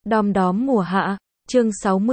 Đom đóm mùa hạ, chương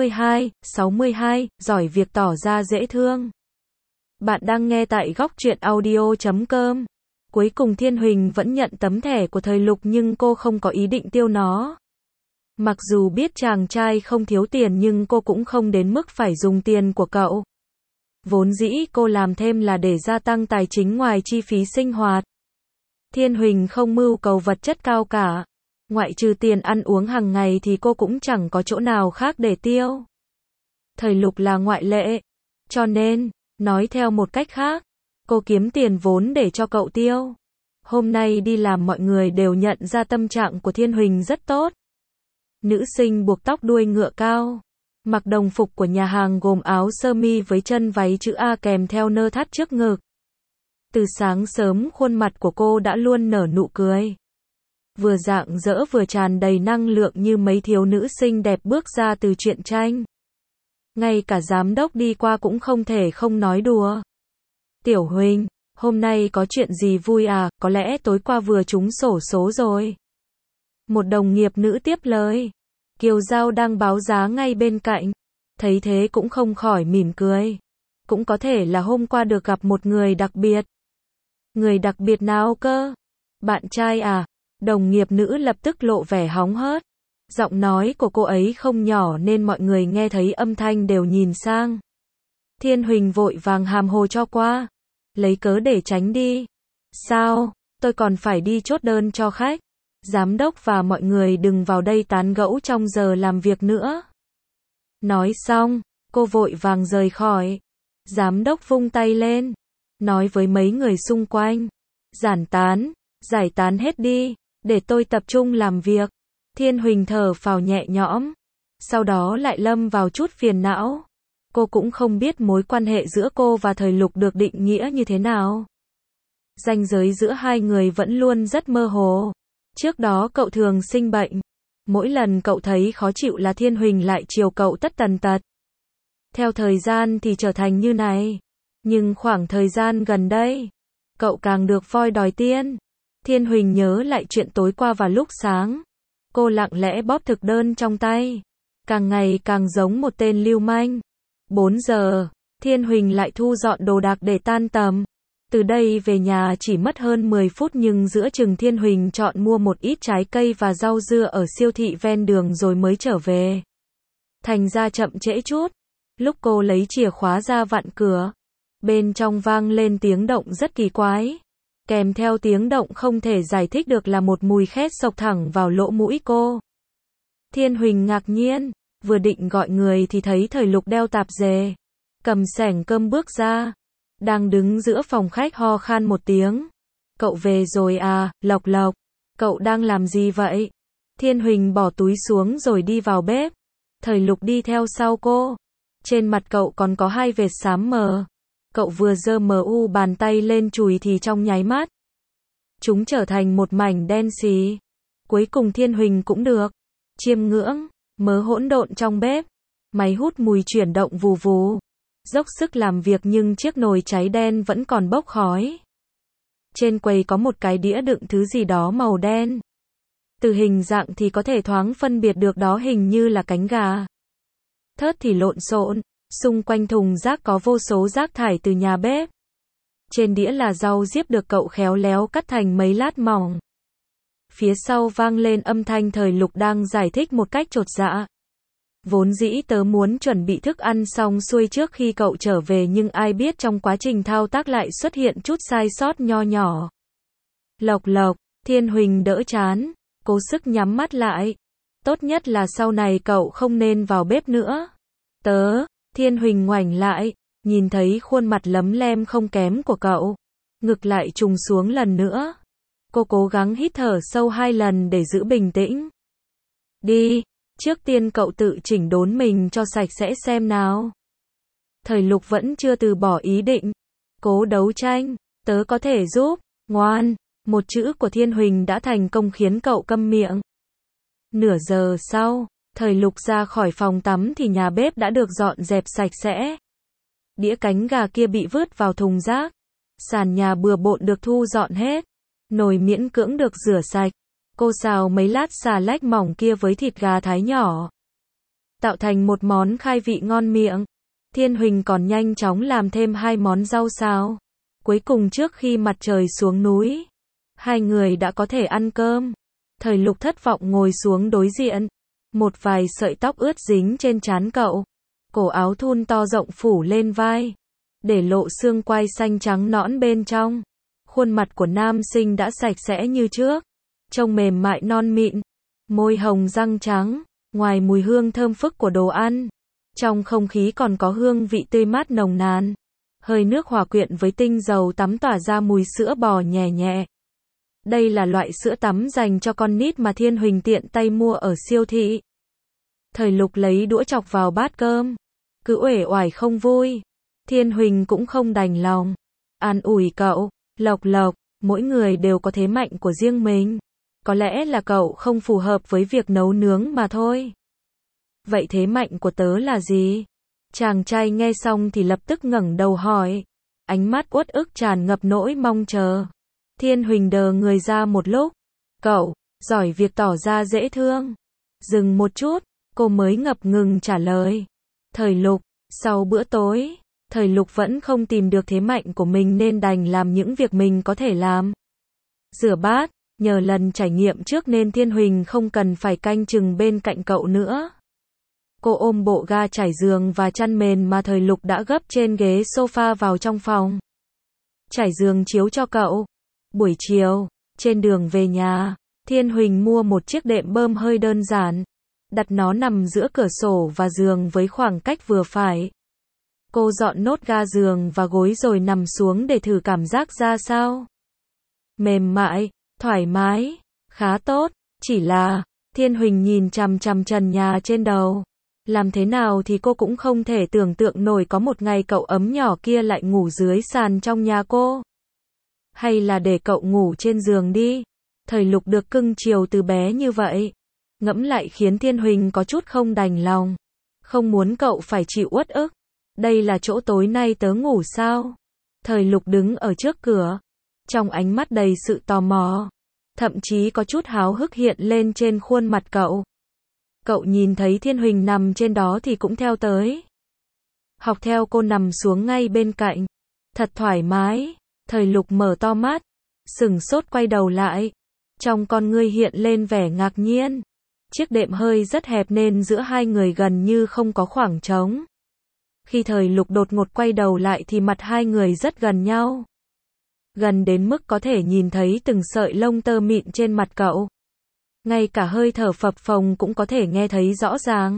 62, giỏi việc tỏ ra dễ thương. Bạn đang nghe tại góc truyện audio.com. Cuối cùng Thiên Huỳnh vẫn nhận tấm thẻ của thời Lục nhưng cô không có ý định tiêu nó. Mặc dù biết chàng trai không thiếu tiền nhưng cô cũng không đến mức phải dùng tiền của cậu. Vốn dĩ cô làm thêm là để gia tăng tài chính ngoài chi phí sinh hoạt. Thiên Huỳnh không mưu cầu vật chất cao cả. Ngoại trừ tiền ăn uống hàng ngày thì cô cũng chẳng có chỗ nào khác để tiêu. Thời Lục là ngoại lệ. Cho nên, nói theo một cách khác, cô kiếm tiền vốn để cho cậu tiêu. Hôm nay đi làm mọi người đều nhận ra tâm trạng của Thiên Huỳnh rất tốt. Nữ sinh buộc tóc đuôi ngựa cao. Mặc đồng phục của nhà hàng gồm áo sơ mi với chân váy chữ A kèm theo nơ thắt trước ngực. Từ sáng sớm khuôn mặt của cô đã luôn nở nụ cười. Vừa rạng rỡ vừa tràn đầy năng lượng như mấy thiếu nữ xinh đẹp bước ra từ truyện tranh. Ngay cả giám đốc đi qua cũng không thể không nói đùa. Tiểu Huỳnh, hôm nay có chuyện gì vui à, có lẽ tối qua vừa trúng xổ số rồi. Một đồng nghiệp nữ tiếp lời. Kiều Giao đang báo giá ngay bên cạnh. Thấy thế cũng không khỏi mỉm cười. Cũng có thể là hôm qua được gặp một người đặc biệt. Người đặc biệt nào cơ? Bạn trai à? Đồng nghiệp nữ lập tức lộ vẻ hóng hớt. Giọng nói của cô ấy không nhỏ nên mọi người nghe thấy âm thanh đều nhìn sang. Thiên Huỳnh vội vàng hàm hồ cho qua. Lấy cớ để tránh đi. Sao? Tôi còn phải đi chốt đơn cho khách. Giám đốc và mọi người đừng vào đây tán gẫu trong giờ làm việc nữa. Nói xong, cô vội vàng rời khỏi. Giám đốc vung tay lên. Nói với mấy người xung quanh. Giải tán hết đi. Để tôi tập trung làm việc. Thiên Huỳnh thở phào nhẹ nhõm. Sau đó lại lâm vào chút phiền não. Cô cũng không biết mối quan hệ giữa cô và thời Lục được định nghĩa như thế nào. Ranh giới giữa hai người vẫn luôn rất mơ hồ. Trước đó cậu thường sinh bệnh. Mỗi lần cậu thấy khó chịu là Thiên Huỳnh lại chiều cậu tất tần tật. Theo thời gian thì trở thành như này. Nhưng khoảng thời gian gần đây, cậu càng được voi đòi tiên. Thiên Huỳnh nhớ lại chuyện tối qua vào lúc sáng. Cô lặng lẽ bóp thực đơn trong tay. Càng ngày càng giống một tên lưu manh. 4 giờ, Thiên Huỳnh lại thu dọn đồ đạc để tan tầm. Từ đây về nhà chỉ mất hơn 10 phút nhưng giữa chừng Thiên Huỳnh chọn mua một ít trái cây và rau dưa ở siêu thị ven đường rồi mới trở về. Thành ra chậm trễ chút. Lúc cô lấy chìa khóa ra vặn cửa, bên trong vang lên tiếng động rất kỳ quái. Kèm theo tiếng động không thể giải thích được là một mùi khét xộc thẳng vào lỗ mũi cô. Thiên Huỳnh ngạc nhiên, vừa định gọi người thì thấy thời Lục đeo tạp dề, cầm xẻng cơm bước ra. Đang đứng giữa phòng khách ho khan một tiếng. Cậu về rồi à, Lộc Lộc. Cậu đang làm gì vậy? Thiên Huỳnh bỏ túi xuống rồi đi vào bếp. Thời Lục đi theo sau cô. Trên mặt cậu còn có hai vệt xám mờ. Cậu vừa giơ bàn tay lên chùi thì trong nháy mắt, chúng trở thành một mảnh đen xì. Cuối cùng Thiên Huỳnh cũng được chiêm ngưỡng mớ hỗn độn trong bếp. Máy hút mùi chuyển động vù vù. Dốc sức làm việc nhưng chiếc nồi cháy đen vẫn còn bốc khói. Trên quầy có một cái đĩa đựng thứ gì đó màu đen. Từ hình dạng thì có thể thoáng phân biệt được đó hình như là cánh gà. Thớt thì lộn xộn. Xung quanh thùng rác có vô số rác thải từ nhà bếp. Trên đĩa là rau diếp được cậu khéo léo cắt thành mấy lát mỏng. Phía sau vang lên âm thanh thời Lục đang giải thích một cách chột dạ. Vốn dĩ tớ muốn chuẩn bị thức ăn xong xuôi trước khi cậu trở về nhưng ai biết trong quá trình thao tác lại xuất hiện chút sai sót nho nhỏ. Lộc, Thiên Huỳnh đỡ chán, cố sức nhắm mắt lại. Tốt nhất là sau này cậu không nên vào bếp nữa. Thiên Huỳnh ngoảnh lại, nhìn thấy khuôn mặt lấm lem không kém của cậu. Ngực lại trùng xuống lần nữa. Cô cố gắng hít thở sâu 2 lần để giữ bình tĩnh. Đi, trước tiên cậu tự chỉnh đốn mình cho sạch sẽ xem nào. Thời Lục vẫn chưa từ bỏ ý định. Cố đấu tranh, tớ có thể giúp, ngoan. Một chữ của Thiên Huỳnh đã thành công khiến cậu câm miệng. Nửa giờ sau, thời Lục ra khỏi phòng tắm thì nhà bếp đã được dọn dẹp sạch sẽ. Đĩa cánh gà kia bị vứt vào thùng rác. Sàn nhà bừa bộn được thu dọn hết. Nồi miễn cưỡng được rửa sạch. Cô xào mấy lát xà lách mỏng kia với thịt gà thái nhỏ, tạo thành một món khai vị ngon miệng. Thiên Huỳnh còn nhanh chóng làm thêm 2 món rau xào. Cuối cùng trước khi mặt trời xuống núi, hai người đã có thể ăn cơm. Thời Lục thất vọng ngồi xuống đối diện. Một vài sợi tóc ướt dính trên trán cậu. Cổ áo thun to rộng phủ lên vai, để lộ xương quai xanh trắng nõn bên trong. Khuôn mặt của nam sinh đã sạch sẽ như trước, trông mềm mại non mịn, môi hồng răng trắng. Ngoài mùi hương thơm phức của đồ ăn, trong không khí còn có hương vị tươi mát nồng nàn. Hơi nước hòa quyện với tinh dầu tắm tỏa ra mùi sữa bò nhẹ nhẹ. Đây là loại sữa tắm dành cho con nít mà Thiên Huỳnh tiện tay mua ở siêu thị. Thời Lục lấy đũa chọc vào bát cơm, cứ uể oải không vui. Thiên Huỳnh cũng không đành lòng, an ủi cậu, Lộc Lộc, mỗi người đều có thế mạnh của riêng mình. Có lẽ là cậu không phù hợp với việc nấu nướng mà thôi. Vậy thế mạnh của tớ là gì? Chàng trai nghe xong thì lập tức ngẩng đầu hỏi, ánh mắt uất ức tràn ngập nỗi mong chờ. Thiên Huỳnh đờ người ra một lúc. Cậu, giỏi việc tỏ ra dễ thương. Dừng một chút, cô mới ngập ngừng trả lời. Thời Lục, sau bữa tối, Thời Lục vẫn không tìm được thế mạnh của mình nên đành làm những việc mình có thể làm. Rửa bát, nhờ lần trải nghiệm trước nên Thiên Huỳnh không cần phải canh chừng bên cạnh cậu nữa. Cô ôm bộ ga trải giường và chăn mền mà Thời Lục đã gấp trên ghế sofa vào trong phòng. Trải giường chiếu cho cậu. Buổi chiều, trên đường về nhà, Thiên Huỳnh mua một chiếc đệm bơm hơi đơn giản, đặt nó nằm giữa cửa sổ và giường với khoảng cách vừa phải. Cô dọn nốt ga giường và gối rồi nằm xuống để thử cảm giác ra sao. Mềm mại, thoải mái, khá tốt, chỉ là, Thiên Huỳnh nhìn chằm chằm trần nhà trên đầu. Làm thế nào thì cô cũng không thể tưởng tượng nổi có một ngày cậu ấm nhỏ kia lại ngủ dưới sàn trong nhà cô. Hay là để cậu ngủ trên giường đi. Thời Lục được cưng chiều từ bé như vậy, ngẫm lại khiến Thiên Huỳnh có chút không đành lòng. Không muốn cậu phải chịu uất ức. Đây là chỗ tối nay tớ ngủ sao? Thời Lục đứng ở trước cửa, trong ánh mắt đầy sự tò mò, thậm chí có chút háo hức hiện lên trên khuôn mặt cậu. Cậu nhìn thấy Thiên Huỳnh nằm trên đó thì cũng theo tới. Học theo cô nằm xuống ngay bên cạnh. Thật thoải mái. Thời Lục mở to mắt, sửng sốt quay đầu lại. Trong con ngươi hiện lên vẻ ngạc nhiên. Chiếc đệm hơi rất hẹp nên giữa hai người gần như không có khoảng trống. Khi Thời Lục đột ngột quay đầu lại thì mặt hai người rất gần nhau. Gần đến mức có thể nhìn thấy từng sợi lông tơ mịn trên mặt cậu. Ngay cả hơi thở phập phồng cũng có thể nghe thấy rõ ràng.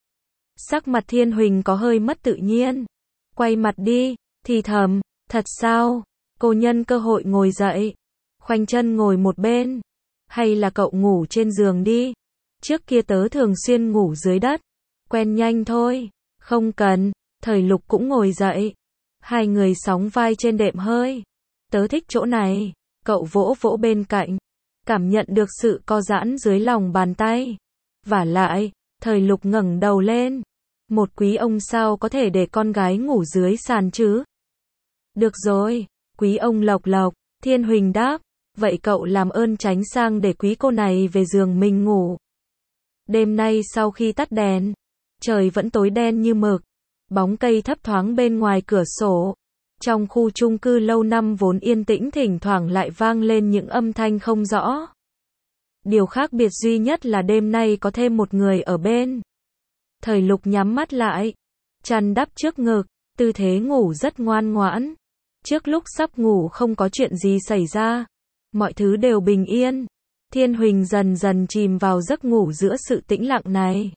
Sắc mặt Thiên Huỳnh có hơi mất tự nhiên. Quay mặt đi, thì thầm, thật sao? Cô nhân cơ hội ngồi dậy, khoanh chân ngồi một bên. Hay là cậu ngủ trên giường đi. Trước kia tớ thường xuyên ngủ dưới đất. Quen nhanh thôi. Không cần. Thời Lục cũng ngồi dậy. Hai người sóng vai trên đệm hơi. Tớ thích chỗ này. Cậu vỗ vỗ bên cạnh, cảm nhận được sự co giãn dưới lòng bàn tay. Vả lại, Thời Lục ngẩng đầu lên. Một quý ông sao có thể để con gái ngủ dưới sàn chứ? Được rồi, quý ông Lộc Lộc, Thiên Huỳnh đáp. Vậy cậu làm ơn tránh sang để quý cô này về giường mình ngủ. Đêm nay sau khi tắt đèn, trời vẫn tối đen như mực. Bóng cây thấp thoáng bên ngoài cửa sổ. Trong khu chung cư lâu năm vốn yên tĩnh thỉnh thoảng lại vang lên những âm thanh không rõ. Điều khác biệt duy nhất là đêm nay có thêm một người ở bên. Thời Lục nhắm mắt lại, chăn đắp trước ngực, tư thế ngủ rất ngoan ngoãn. Trước lúc sắp ngủ không có chuyện gì xảy ra, mọi thứ đều bình yên. Thiên Huỳnh dần dần chìm vào giấc ngủ giữa sự tĩnh lặng này.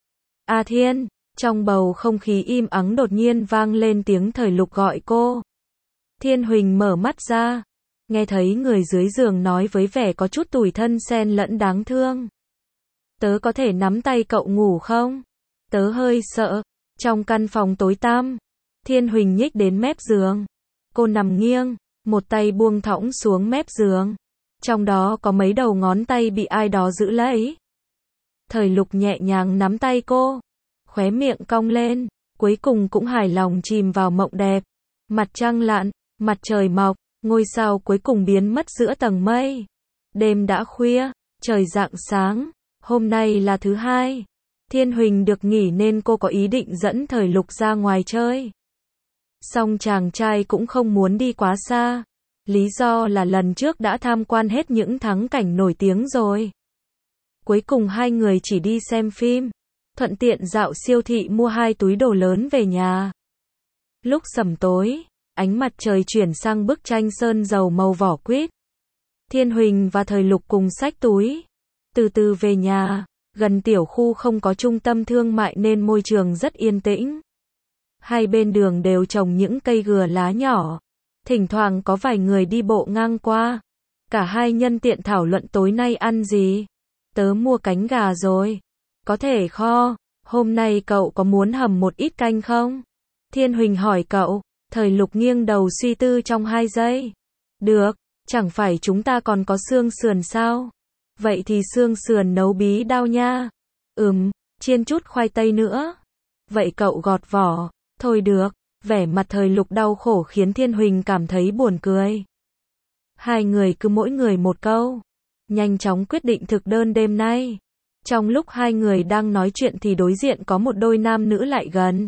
A Thiên, trong bầu không khí im ắng đột nhiên vang lên tiếng Thời Lục gọi cô. Thiên Huỳnh mở mắt ra, nghe thấy người dưới giường nói với vẻ có chút tủi thân xen lẫn đáng thương. Tớ có thể nắm tay cậu ngủ không? Tớ hơi sợ. Trong căn phòng tối tăm, Thiên Huỳnh nhích đến mép giường. Cô nằm nghiêng, một tay buông thõng xuống mép giường. Trong đó có mấy đầu ngón tay bị ai đó giữ lấy. Thời Lục nhẹ nhàng nắm tay cô, khóe miệng cong lên, cuối cùng cũng hài lòng chìm vào mộng đẹp. Mặt trăng lặn, mặt trời mọc, ngôi sao cuối cùng biến mất giữa tầng mây. Đêm đã khuya, Trời rạng sáng, hôm nay là thứ hai. Thiên Huỳnh được nghỉ nên cô có ý định dẫn Thời Lục ra ngoài chơi. Song chàng trai cũng không muốn đi quá xa. Lý do là lần trước đã tham quan hết những thắng cảnh nổi tiếng rồi. Cuối cùng hai người chỉ đi xem phim, thuận tiện dạo siêu thị mua 2 túi đồ lớn về nhà. Lúc sẩm tối, ánh mặt trời chuyển sang bức tranh sơn dầu màu vỏ quýt. Thiên Huỳnh và Thời Lục cùng xách túi, từ từ về nhà. Gần tiểu khu không có trung tâm thương mại nên môi trường rất yên tĩnh. Hai bên đường đều trồng những cây gừa lá nhỏ. Thỉnh thoảng có vài người đi bộ ngang qua. Cả hai nhân tiện thảo luận tối nay ăn gì. Tớ mua cánh gà rồi. Có thể kho. Hôm nay cậu có muốn hầm một ít canh không? Thiên Huỳnh hỏi cậu. Thời Lục nghiêng đầu suy tư trong 2 giây. Được, chẳng phải chúng ta còn có xương sườn sao? Vậy thì xương sườn nấu bí đao nha. Chiên chút khoai tây nữa. Vậy cậu gọt vỏ. Thôi được. Vẻ mặt Thời Lục đau khổ khiến Thiên Huỳnh cảm thấy buồn cười. Hai người cứ mỗi người một câu. Nhanh chóng quyết định thực đơn đêm nay. Trong lúc hai người đang nói chuyện thì đối diện có một đôi nam nữ lại gần.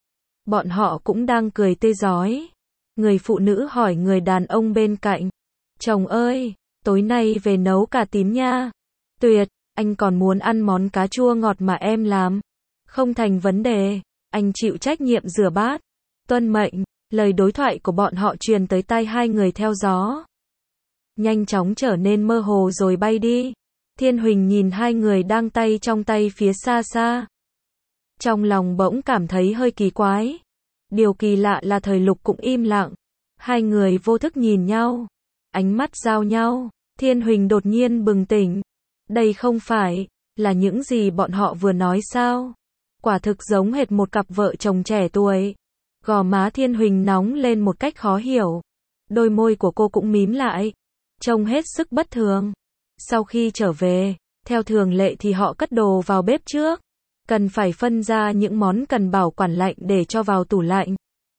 Bọn họ cũng đang cười tươi rói. Người phụ nữ hỏi người đàn ông bên cạnh. Chồng ơi, tối nay về nấu cà tím nha. Tuyệt, anh còn muốn ăn món cá chua ngọt mà em làm. Không thành vấn đề, anh chịu trách nhiệm rửa bát. Tuân mệnh, lời đối thoại của bọn họ truyền tới tai hai người theo gió. Nhanh chóng trở nên mơ hồ rồi bay đi. Thiên Huỳnh nhìn hai người đang tay trong tay phía xa xa. Trong lòng bỗng cảm thấy hơi kỳ quái. Điều kỳ lạ là Thời Lục cũng im lặng. Hai người vô thức nhìn nhau. Ánh mắt giao nhau. Thiên Huỳnh đột nhiên bừng tỉnh. Đây không phải là những gì bọn họ vừa nói sao? Quả thực giống hệt một cặp vợ chồng trẻ tuổi. Gò má Thiên Huỳnh nóng lên một cách khó hiểu. Đôi môi của cô cũng mím lại. Trông hết sức bất thường. Sau khi trở về, theo thường lệ thì họ cất đồ vào bếp trước. Cần phải phân ra những món cần bảo quản lạnh để cho vào tủ lạnh.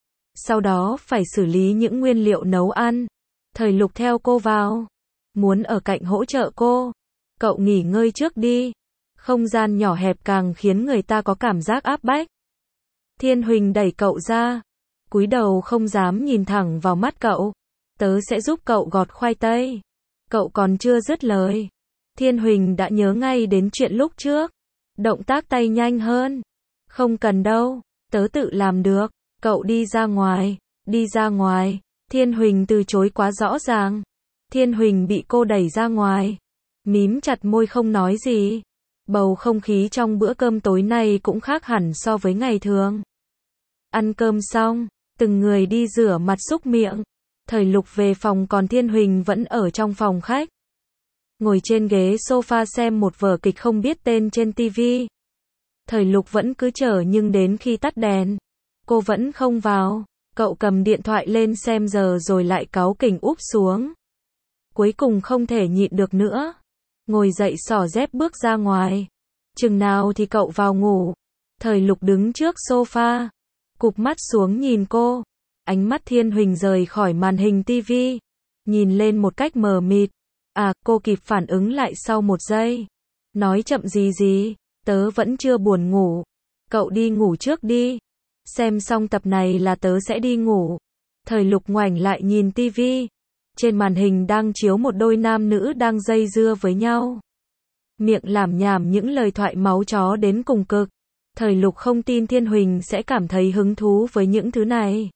Sau đó phải xử lý những nguyên liệu nấu ăn. Thời Lục theo cô vào. Muốn ở cạnh hỗ trợ cô. Cậu nghỉ ngơi trước đi. Không gian nhỏ hẹp càng khiến người ta có cảm giác áp bách. Thiên Huỳnh đẩy cậu ra. Cúi đầu không dám nhìn thẳng vào mắt cậu. Tớ sẽ giúp cậu gọt khoai tây. Cậu còn chưa dứt lời. Thiên Huỳnh đã nhớ ngay đến chuyện lúc trước. Động tác tay nhanh hơn. Không cần đâu, tớ tự làm được. Cậu đi ra ngoài. Đi ra ngoài. Thiên Huỳnh từ chối quá rõ ràng. Thiên Huỳnh bị cô đẩy ra ngoài. Mím chặt môi không nói gì. Bầu không khí trong bữa cơm tối nay cũng khác hẳn so với ngày thường. Ăn cơm xong, từng người đi rửa mặt súc miệng. Thời Lục về phòng còn Thiên Huỳnh vẫn ở trong phòng khách. Ngồi trên ghế sofa xem một vở kịch không biết tên trên TV. Thời Lục vẫn cứ chờ nhưng đến khi tắt đèn, cô vẫn không vào. Cậu cầm điện thoại lên xem giờ rồi lại cáu kỉnh úp xuống. Cuối cùng không thể nhịn được nữa. Ngồi dậy xỏ dép bước ra ngoài. Chừng nào thì cậu vào ngủ. Thời Lục đứng trước sofa, cụp mắt xuống nhìn cô. Ánh mắt Thiên Huỳnh rời khỏi màn hình TV, nhìn lên một cách mờ mịt. À, cô kịp phản ứng lại sau 1 giây. Nói chậm gì, tớ vẫn chưa buồn ngủ. Cậu đi ngủ trước đi. Xem xong tập này là tớ sẽ đi ngủ. Thời Lục ngoảnh lại nhìn TV. Trên màn hình đang chiếu một đôi nam nữ đang dây dưa với nhau. Miệng lảm nhảm những lời thoại máu chó đến cùng cực. Thời Lục không tin Thiên Huỳnh sẽ cảm thấy hứng thú với những thứ này.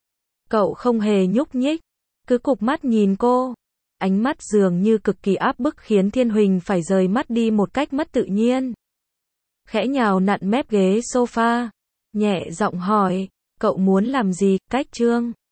Cậu không hề nhúc nhích, cứ cụp mắt nhìn cô. Ánh mắt dường như cực kỳ áp bức khiến Thiên Huỳnh phải rời mắt đi một cách mất tự nhiên. Khẽ nhào nặn mép ghế sofa, nhẹ giọng hỏi, cậu muốn làm gì, Cách Trương?